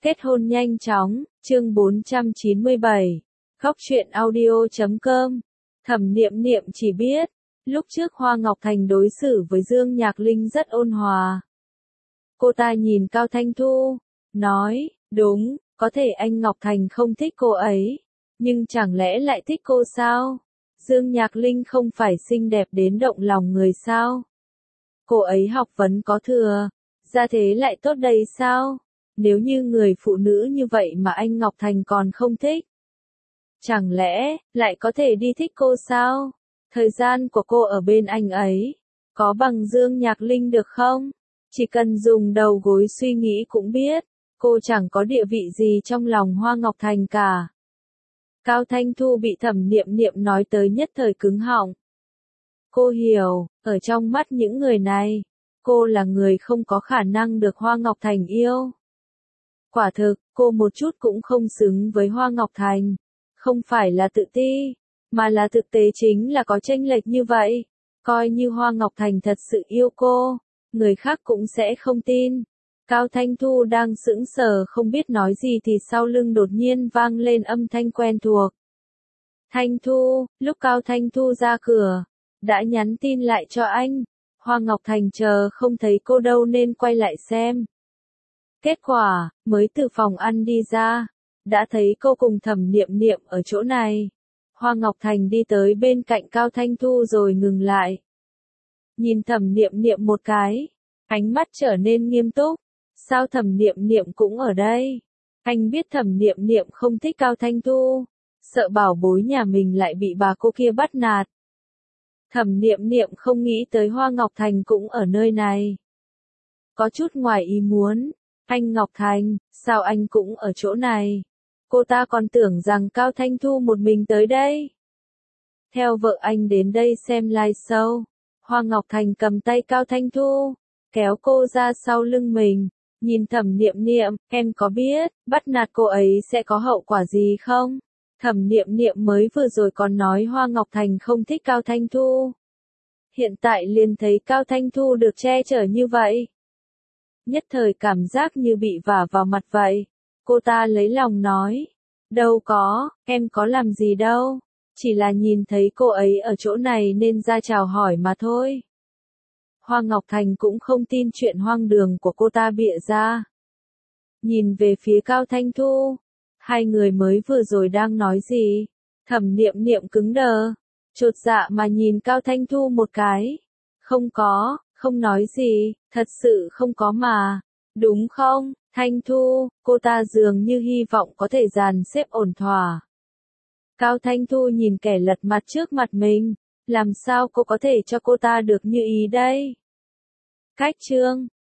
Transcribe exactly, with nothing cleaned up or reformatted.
Kết hôn nhanh chóng, chương bốn trăm chín mươi bảy. Khóc chuyện audio chấm com. Thẩm Niệm Niệm chỉ biết, lúc trước Hoa Ngọc Thành đối xử với Dương Nhạc Linh rất ôn hòa. Cô ta nhìn Cao Thanh Thu, nói, đúng, có thể anh Ngọc Thành không thích cô ấy, nhưng chẳng lẽ lại thích cô sao? Dương Nhạc Linh không phải xinh đẹp đến động lòng người sao? Cô ấy học vấn có thừa, ra thế lại tốt đây sao? Nếu như người phụ nữ như vậy mà anh Ngọc Thành còn không thích, chẳng lẽ lại có thể đi thích cô sao? Thời gian của cô ở bên anh ấy, có bằng Dương Nhạc Linh được không? Chỉ cần dùng đầu gối suy nghĩ cũng biết, cô chẳng có địa vị gì trong lòng Hoa Ngọc Thành cả. Cao Thanh Thu bị Thẩm Niệm Niệm nói tới nhất thời cứng họng. Cô hiểu, ở trong mắt những người này, cô là người không có khả năng được Hoa Ngọc Thành yêu. Quả thực, cô một chút cũng không xứng với Hoa Ngọc Thành. Không phải là tự ti, mà là thực tế chính là có chênh lệch như vậy. Coi như Hoa Ngọc Thành thật sự yêu cô, người khác cũng sẽ không tin. Cao Thanh Thu đang sững sờ không biết nói gì thì sau lưng đột nhiên vang lên âm thanh quen thuộc. Thanh Thu, lúc Cao Thanh Thu ra cửa, đã nhắn tin lại cho anh. Hoa Ngọc Thành chờ không thấy cô đâu nên quay lại xem. Kết quả, mới từ phòng ăn đi ra, đã thấy cô cùng Thẩm Niệm Niệm ở chỗ này. Hoa Ngọc Thành đi tới bên cạnh Cao Thanh Thu rồi ngừng lại. Nhìn Thẩm Niệm Niệm một cái, ánh mắt trở nên nghiêm túc. Sao Thẩm Niệm Niệm cũng ở đây? Anh biết Thẩm Niệm Niệm không thích Cao Thanh Thu, sợ bảo bối nhà mình lại bị bà cô kia bắt nạt. Thẩm Niệm Niệm không nghĩ tới Hoa Ngọc Thành cũng ở nơi này. Có chút ngoài ý muốn. Anh Ngọc Thành, sao anh cũng ở chỗ này? Cô ta còn tưởng rằng Cao Thanh Thu một mình tới đây. Theo vợ anh đến đây xem live show. Hoa Ngọc Thành cầm tay Cao Thanh Thu, kéo cô ra sau lưng mình, nhìn Thẩm Niệm Niệm, em có biết, bắt nạt cô ấy sẽ có hậu quả gì không? Thẩm Niệm Niệm mới vừa rồi còn nói Hoa Ngọc Thành không thích Cao Thanh Thu. Hiện tại liền thấy Cao Thanh Thu được che chở như vậy. Nhất thời cảm giác như bị vả vào mặt vậy. Cô ta lấy lòng nói. Đâu có, em có làm gì đâu. Chỉ là nhìn thấy cô ấy ở chỗ này nên ra chào hỏi mà thôi. Hoa Ngọc Thành cũng không tin chuyện hoang đường của cô ta bịa ra. Nhìn về phía Cao Thanh Thu. Hai người mới vừa rồi đang nói gì? Thẩm Niệm Niệm cứng đờ. Chột dạ mà nhìn Cao Thanh Thu một cái. Không có. Không nói gì, thật sự không có mà. Đúng không, Thanh Thu, cô ta dường như hy vọng có thể dàn xếp ổn thỏa. Cao Thanh Thu nhìn kẻ lật mặt trước mặt mình, làm sao cô có thể cho cô ta được như ý đây? Cách chương